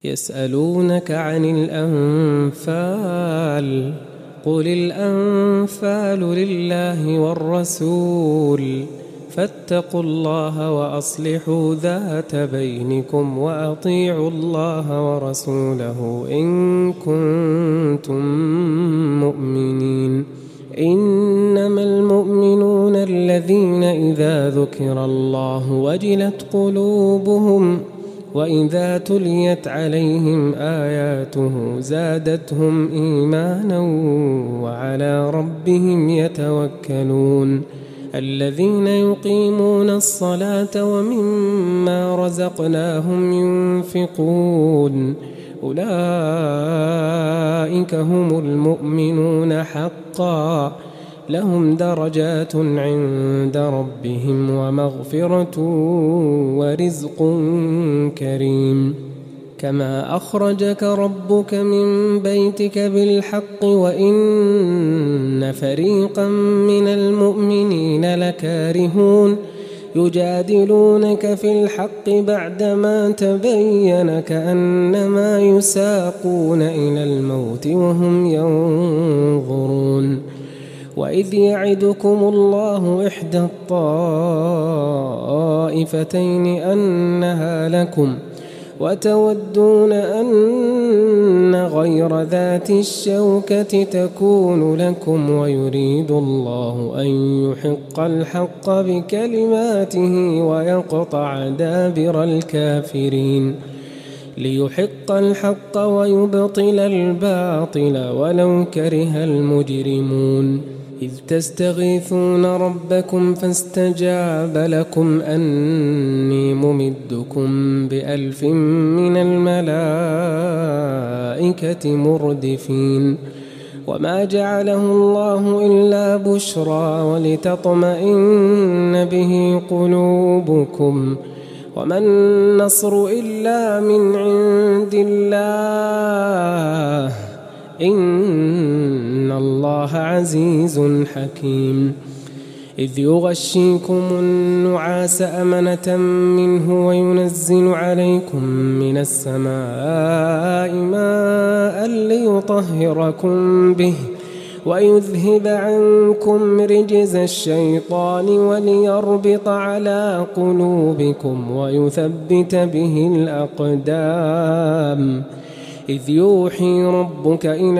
يسألونك عن الأنفال قل الأنفال لله والرسول فاتقوا الله وأصلحوا ذات بينكم وأطيعوا الله ورسوله إن كنتم مؤمنين. إنما المؤمنون الذين إذا ذكر الله وجلت قلوبهم وإذا تليت عليهم آياته زادتهم إيمانا وعلى ربهم يتوكلون. الذين يقيمون الصلاة ومما رزقناهم ينفقون أولئك هم المؤمنون حقا لهم درجات عند ربهم ومغفرة ورزق كريم. كما أخرجك ربك من بيتك بالحق وإن فريقا من المؤمنين لكارهون يجادلونك في الحق بعدما تبين كأنما يساقون إلى الموت وهم ينظرون. وإذ يعدكم الله إحدى الطائفتين أنها لكم وتودون أن غير ذات الشوكة تكون لكم ويريد الله أن يحق الحق بكلماته ويقطع دابر الكافرين ليحق الحق ويبطل الباطل ولو كره المجرمون. إذ تستغيثون ربكم فاستجاب لكم أني ممدكم ب1000 من الملائكة مردفين. وما جعله الله إلا بشرى ولتطمئن به قلوبكم وما النصر إلا من عند الله إن الله عزيز حكيم. إذ يغشيكم النعاس أمنة منه وينزل عليكم من السماء ماء ليطهركم به ويذهب عنكم رجز الشيطان وليربط على قلوبكم ويثبت به الأقدام. إذ يوحي ربك إلى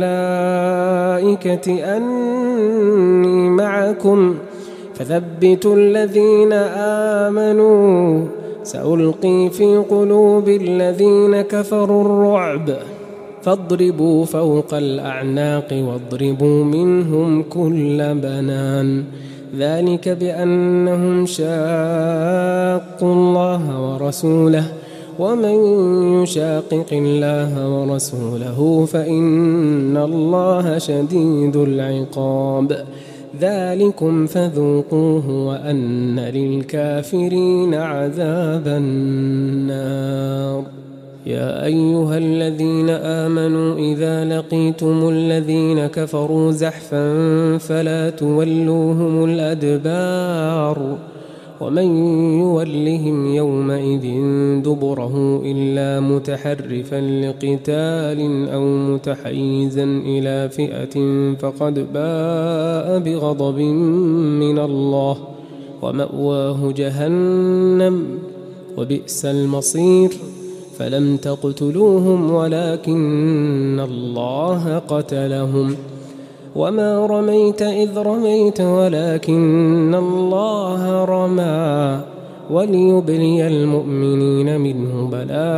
الملائكة أني معكم فثبتوا الذين آمنوا سألقي في قلوب الذين كفروا الرعب فاضربوا فوق الأعناق واضربوا منهم كل بنان. ذلك بأنهم شاقوا الله ورسوله ومن يشاقق الله ورسوله فإن الله شديد العقاب. ذلكم فذوقوه وأن للكافرين عذاب النار. يا أيها الذين آمنوا إذا لقيتم الذين كفروا زحفا فلا تولوهم الأدبار ومن يولهم يومئذ دبره إلا متحرفا لقتال أو متحيزا إلى فئة فقد باء بغضب من الله ومأواه جهنم وبئس المصير. فلم تقتلوهم ولكن الله قتلهم وما رميت إذ رميت ولكن الله رمى وليبلي المؤمنين منه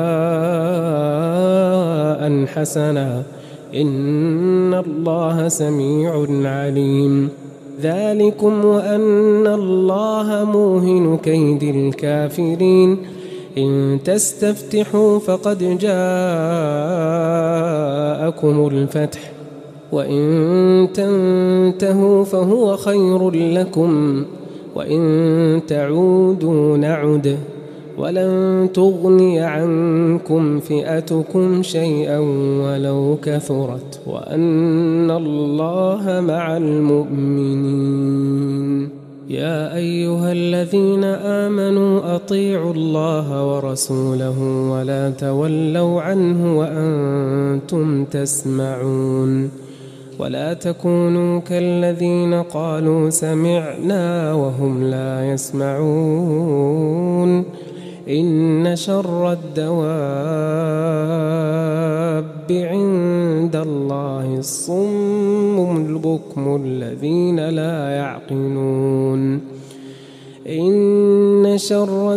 بلاء حسنا إن الله سميع عليم. ذلكم وأن الله موهن كيد الكافرين. إن تستفتحوا فقد جاءكم الفتح وإن تنتهوا فهو خير لكم وإن تعودوا نعد ولن تغني عنكم فئتكم شيئا ولو كثرت وأن الله مع المؤمنين. يا أيها الذين آمنوا أطيعوا الله ورسوله ولا تولوا عنه وأنتم تسمعون ولا تكونوا كالذين قالوا سمعنا وهم لا يسمعون إن شر الدواب عند الله الصم البكم الذين لا يعقلون إن شر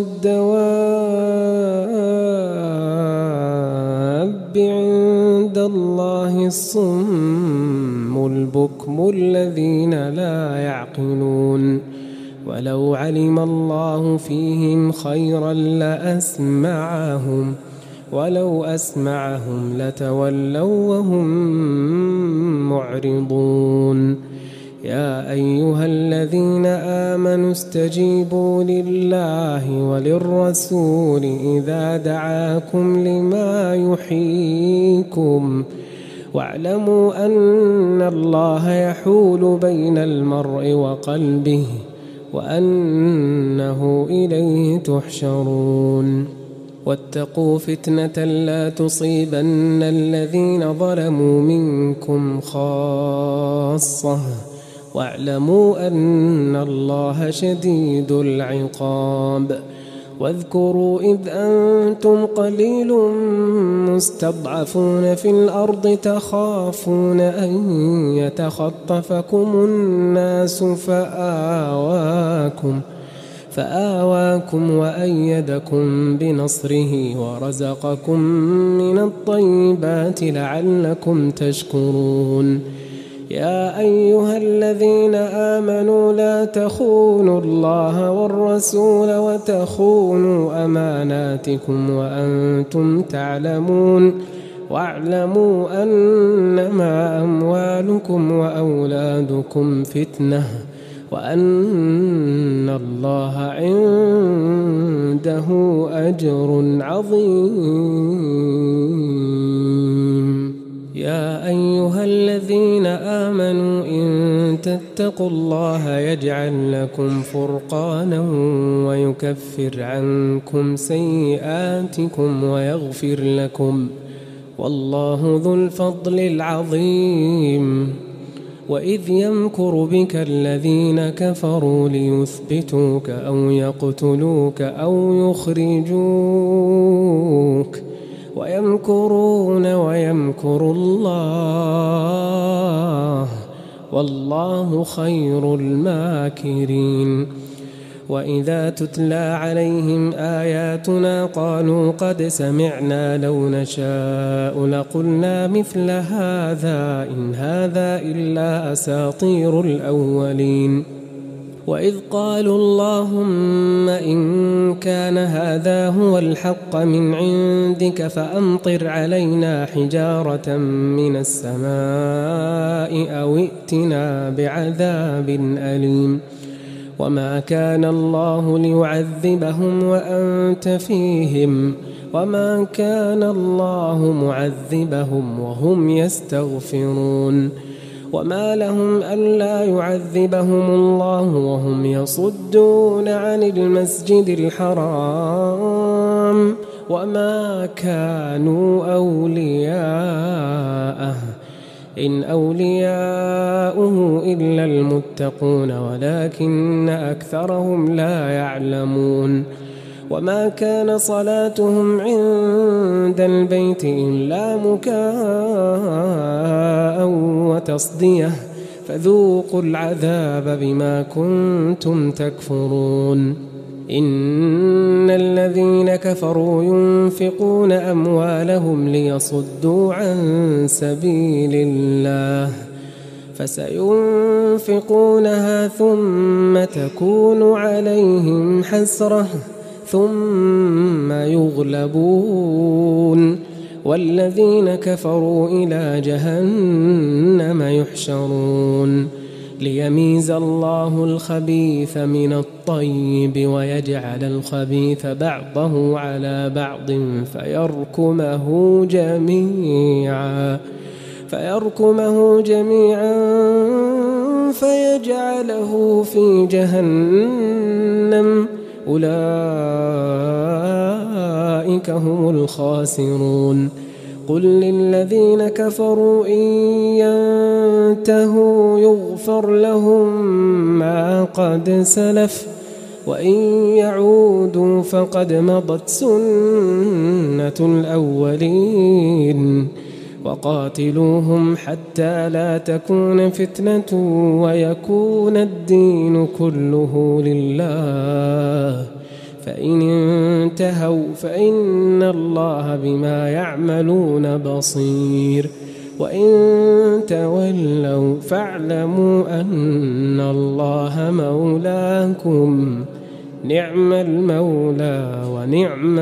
الدواب عند الله الصم البكم الذين لا يعقلون ولو علم الله فيهم خيرا لأسمعهم ولو أسمعهم لتولوا وهم معرضون يا أيها الذين آمنوا استجيبوا لله وللرسول إذا دعاكم لما يحييكم واعلموا أن الله يحول بين المرء وقلبه وأنه إليه تحشرون واتقوا فتنة لا تصيبن الذين ظلموا منكم خاصة واعلموا أن الله شديد العقاب واذكروا إذ أنتم قليل مستضعفون في الأرض تخافون أن يتخطفكم الناس فآواكم وأيدكم بنصره ورزقكم من الطيبات لعلكم تشكرون يا أيها الذين آمنوا لا تخونوا الله والرسول وتخونوا أماناتكم وأنتم تعلمون واعلموا أنما أموالكم وأولادكم فتنة وأن الله عنده أجر عظيم يا أيها الذين آمنوا إن تتقوا الله يجعل لكم فرقانا ويكفر عنكم سيئاتكم ويغفر لكم والله ذو الفضل العظيم وإذ يمكر بك الذين كفروا ليثبتوك أو يقتلوك أو يخرجوك ويمكرون ويمكر الله والله خير الماكرين وإذا تتلى عليهم آياتنا قالوا قد سمعنا لو نشاء لقلنا مثل هذا إن هذا إلا أساطير الأولين وإذ قالوا اللهم إن كان هذا هو الحق من عندك فأمطر علينا حجارة من السماء أو ائتنا بعذاب أليم وما كان الله ليعذبهم وأنت فيهم وما كان الله معذبهم وهم يستغفرون وما لهم ألا يعذبهم الله وهم يصدون عن المسجد الحرام وما كانوا أولياءه إن أولياؤه إلا المتقون ولكن أكثرهم لا يعلمون وما كان صلاتهم عند البيت إلا مكاء وتصدية فذوقوا العذاب بما كنتم تكفرون إن الذين كفروا ينفقون أموالهم ليصدوا عن سبيل الله فسينفقونها ثم تكون عليهم حسرة ثم يغلبون والذين كفروا إلى جهنم يحشرون ليميز الله الخبيث من الطيب ويجعل الخبيث بعضه على بعض فيركمه جميعا فيجعله في جهنم أولئك هم الخاسرون قل للذين كفروا إن ينتهوا يغفر لهم ما قد سلف وإن يعودوا فقد مضت سنة الأولين وقاتلوهم حتى لا تكون فتنة ويكون الدين كله لله فإن انتهوا فإن الله بما يعملون بصير وإن تولوا فاعلموا أن الله مولاكم نعم المولى ونعم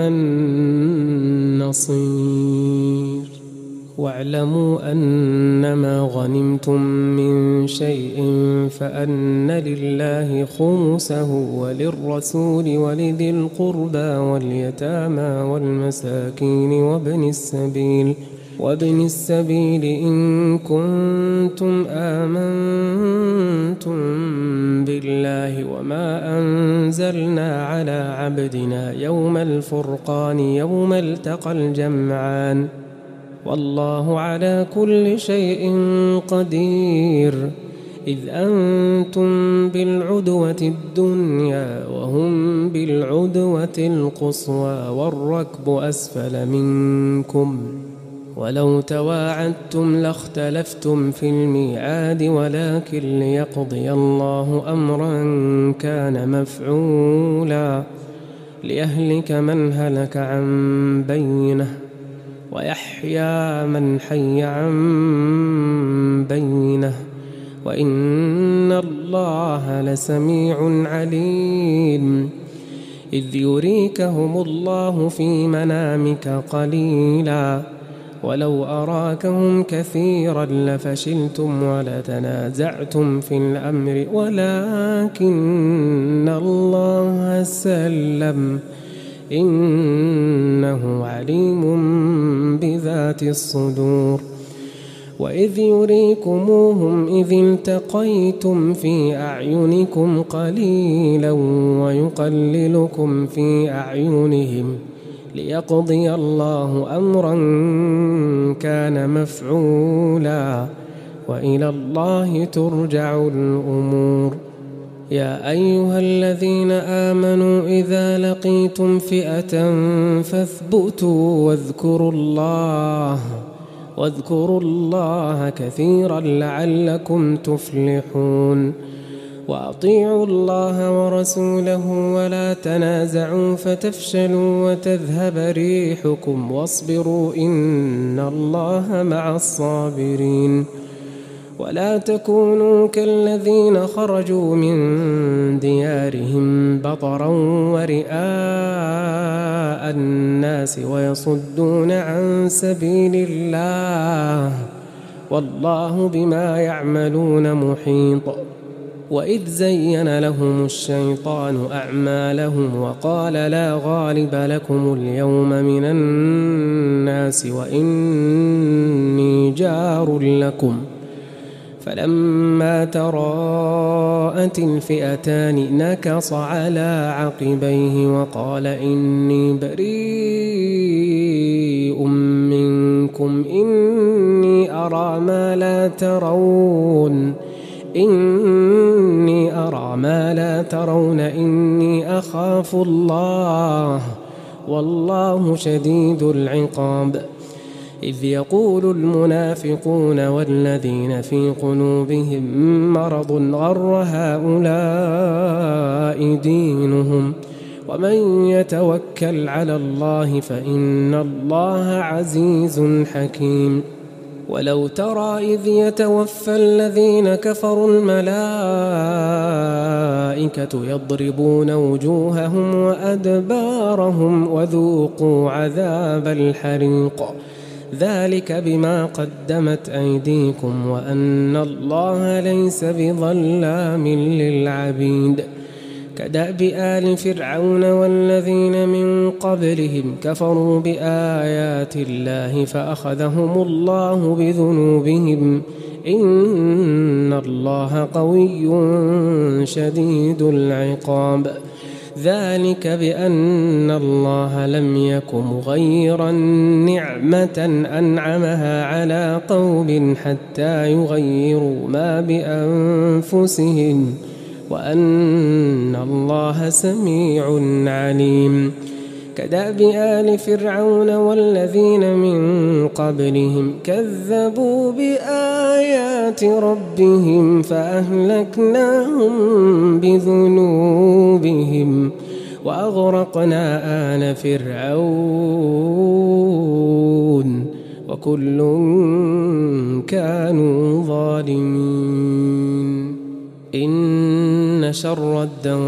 النصير واعلموا أنما غنمتم من شيء فأن لله خمسه وللرسول ولذي القربى واليتامى والمساكين وابن السبيل إن كنتم آمنتم بالله وما أنزلنا على عبدنا يوم الفرقان يوم التقى الجمعان والله على كل شيء قدير إذ أنتم بالعدوة الدنيا وهم بالعدوة القصوى والركب أسفل منكم ولو تواعدتم لاختلفتم في الميعاد ولكن ليقضي الله أمرا كان مفعولا ليهلك من هلك عن بينه ويحيى من حي عن بينه وإن الله لسميع عليم إذ يريكهم الله في منامك قليلا ولو أراكهم كثيرا لفشلتم ولتنازعتم في الأمر ولكن الله سلم إنه عليم بذات الصدور وإذ يريكموهم إذ التقيتم في أعينكم قليلا ويقللكم في أعينهم ليقضي الله أمرا كان مفعولا وإلى الله ترجع الأمور يا أيها الذين آمنوا إذا لقيتم فئة فاثبتوا واذكروا الله كثيرا لعلكم تفلحون وأطيعوا الله ورسوله ولا تنازعوا فتفشلوا وتذهب ريحكم واصبروا إن الله مع الصابرين ولا تكونوا كالذين خرجوا من ديارهم بطرا ورئاء الناس ويصدون عن سبيل الله والله بما يعملون محيط وإذ زين لهم الشيطان أعمالهم وقال لا غالب لكم اليوم من الناس وإني جار لكم فلما تراءت الفئتان نكص على عقبيه وقال إني بريء منكم إني أرى ما لا ترون إني أخاف الله والله شديد العقاب إذ يقول المنافقون والذين في قلوبهم مرض غر هؤلاء دينهم ومن يتوكل على الله فإن الله عزيز حكيم ولو ترى إذ يتوفى الذين كفروا الملائكة يضربون وجوههم وأدبارهم وذوقوا عذاب الحريق ذلك بما قدمت أيديكم وأن الله ليس بظلام للعبيد كدأب آل فرعون والذين من قبلهم كفروا بآيات الله فأخذهم الله بذنوبهم إن الله قوي شديد العقاب. ذلك بأن الله لم يك مغيرا نعمة أنعمها على قوم حتى يغيروا ما بأنفسهم وأن الله سميع عليم. كدأب آل فرعون والذين من قبلهم كذبوا بآيات ربهم فأهلكناهم بذنوبهم وأغرقنا آل فرعون وكل كانوا ظالمين. إن شر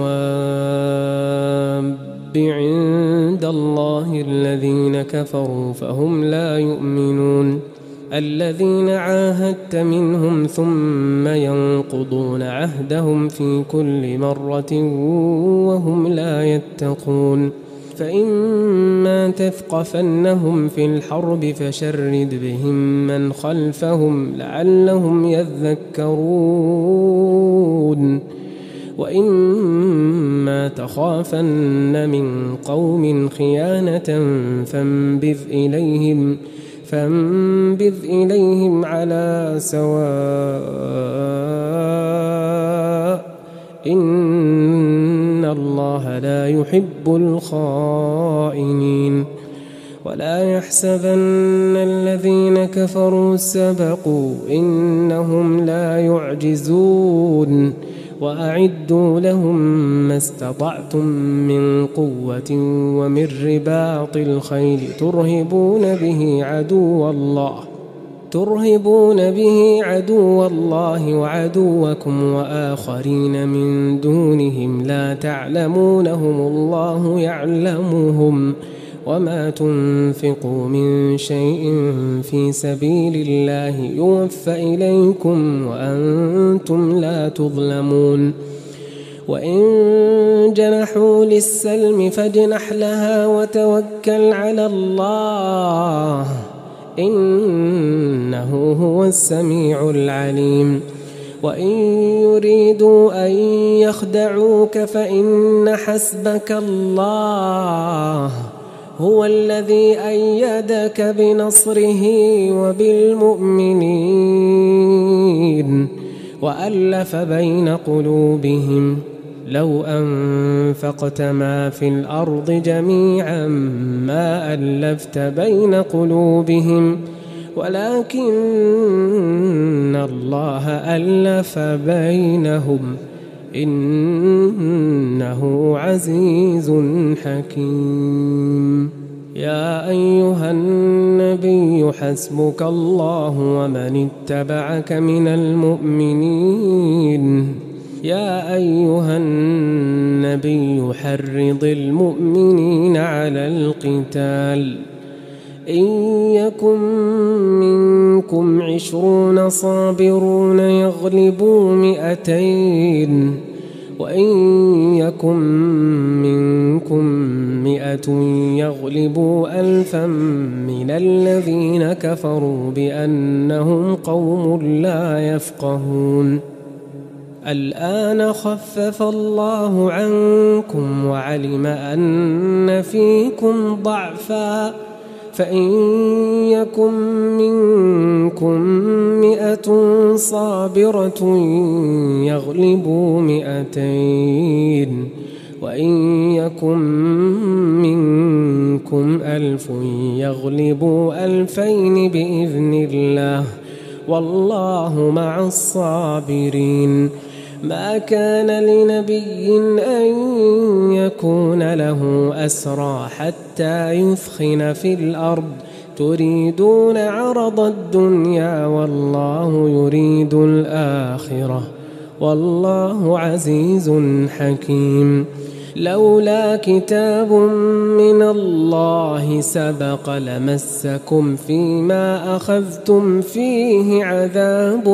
الدواب عند الله الذين كفروا فهم لا يؤمنون. الذين عاهدت منهم ثم ينقضون عهدهم في كل مرة وهم لا يتقون. فإما تثقفنهم في الحرب فشرد بهم من خلفهم لعلهم يذكرون. وإما تخافن من قوم خيانة فانبذ إليهم على سواء إن الله لا يحب الخائنين. ولا يحسبن الذين كفروا سبقوا إنهم لا يعجزون. وأعدوا لهم ما استطعتم من قوة ومن رباط الخيل ترهبون به عدو الله وعدوكم وآخرين من دونهم لا تعلمونهم الله يعلمهم. وما تنفقوا من شيء في سبيل الله يوفى إليكم وأنتم لا تظلمون. وإن جنحوا للسلم فاجنح لها وتوكل على الله إنه هو السميع العليم. وإن يريدوا أن يخدعوك فإن حسبك الله هو الذي أيدك بنصره وبالمؤمنين وألف بين قلوبهم. لو أنفقت ما في الأرض جميعا ما ألفت بين قلوبهم ولكن الله ألف بينهم إنه عزيز حكيم. يا أيها النبي حسبك الله ومن اتبعك من المؤمنين. يا أيها النبي حرض المؤمنين على القتال. إن يكن منكم 20 صابرون يغلبوا 200 وإن يكن منكم 100 يغلبوا 1000 من الذين كفروا بأنهم قوم لا يفقهون. الآن خفف الله عنكم وعلم أن فيكم ضعفا فإن يكن منكم 100 صابرة يغلبوا 200 وإن يكن منكم 1000 يغلبوا 2000 بإذن الله والله مع الصابرين. ما كان لنبي أن يكون له أسرى حتى يثخن في الأرض تريدون عرض الدنيا والله يريد الآخرة والله عزيز حكيم. لولا كتاب من الله سبق لمسكم فيما أخذتم فيه عذاب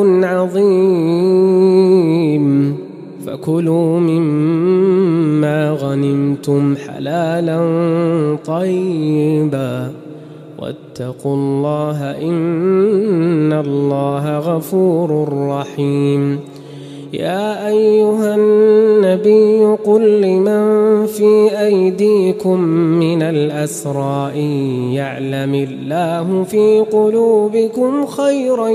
عظيم. فكلوا مما غنمتم حلالا طيبا واتقوا الله إن الله غفور رحيم. يا أيها النبي قل لمن في أيديكم من الأسرى إن يعلم الله في قلوبكم خيرا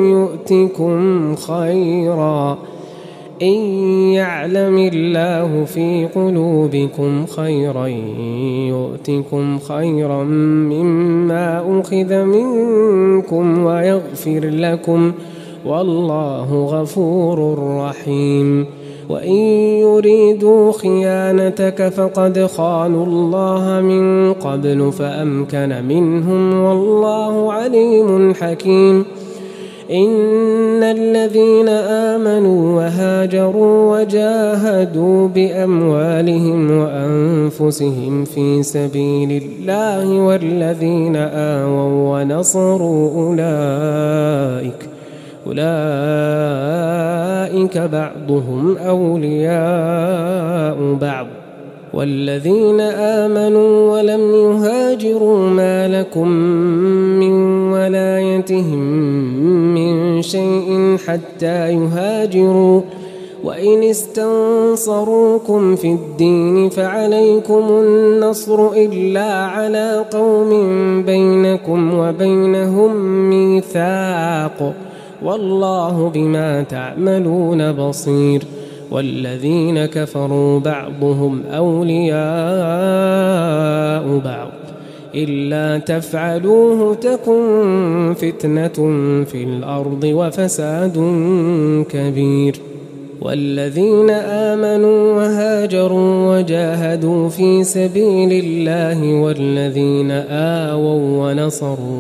يؤتكم خيرا مما أخذ منكم ويغفر لكم والله غفور رحيم. وإن يريدوا خيانتك فقد خانوا الله من قبل فأمكن منهم والله عليم حكيم. إن الذين آمنوا وهاجروا وجاهدوا بأموالهم وأنفسهم في سبيل الله والذين آووا ونصروا أولئك بعضهم أولياء بعض والذين آمنوا ولم يهاجروا ما لكم من ولايتهم من شيء حتى يهاجروا وإن استنصروكم في الدين فعليكم النصر إلا على قوم بينكم وبينهم ميثاق والله بما تعملون بصير. والذين كفروا بعضهم أولياء بعض إلا تفعلوه تكن فتنة في الأرض وفساد كبير. والذين آمنوا وهاجروا وجاهدوا في سبيل الله والذين آووا ونصروا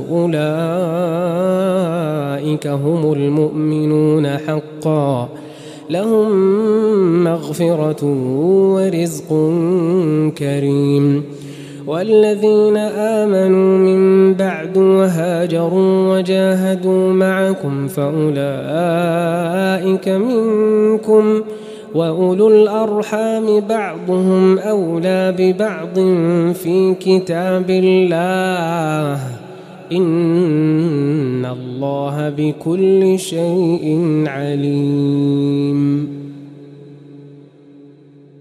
أولئك هم المؤمنون حقا لهم مغفرة ورزق كريم. والذين آمنوا من بعد وهاجروا وجاهدوا معكم فأولئك منكم وأولو الأرحام بعضهم أولى ببعض في كتاب الله إن الله بكل شيء عليم.